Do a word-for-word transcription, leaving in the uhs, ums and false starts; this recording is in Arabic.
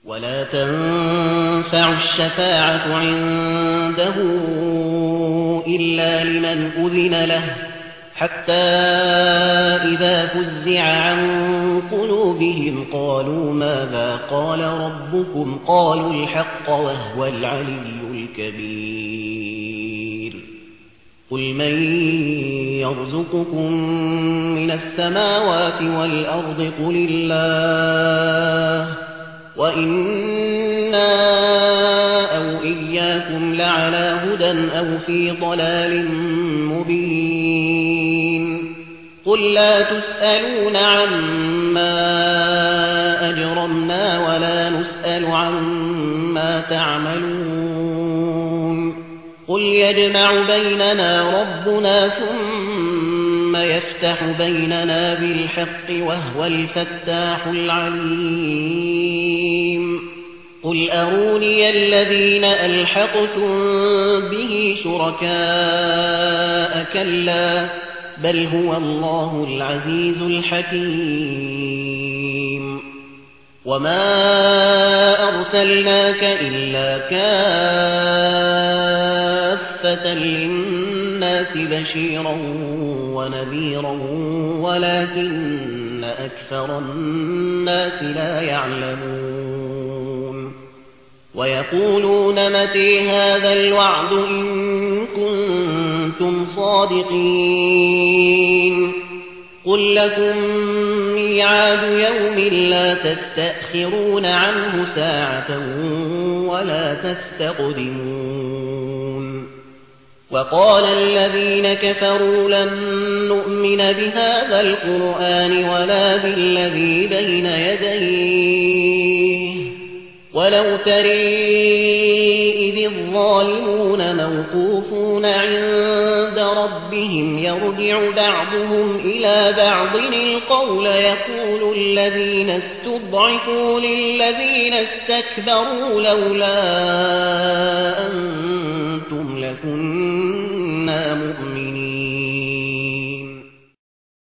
ولا تنفع الشفاعة عنده إلا لمن أذن له حتى إذا فزع عن قلوبهم قالوا ماذا قال ربكم قالوا الحق وهو العلي الكبير قل من يرزقكم من السماوات والأرض قل الله وإنا أو إياكم لعلى هدى أو في ضلال مبين قل لا تسألون عما أجرمنا ولا نسأل عما تعملون قل يجمع بيننا ربنا ثم يفتح بيننا بالحق وهو الفتاح العليم قل أروني الذين ألحقتم به شركاء كلا بل هو الله العزيز الحكيم وما أرسلناك إلا كافة للناس بشيرا ونذيرا ولكن أكثر الناس لا يعلمون ويقولون متى هذا الوعد إن كنتم صادقين قل لكم ميعاد يوم لا تستأخرون عنه ساعة ولا تستقدمون وقال الذين كفروا لن نؤمن بهذا القرآن ولا بالذي بين يديه ولو ترى إذ الظالمون موقوفون عند ربهم يرجع بعضهم إلى بعض القول يقول الذين استضعفوا للذين استكبروا لولا أنتم لكنا مؤمنين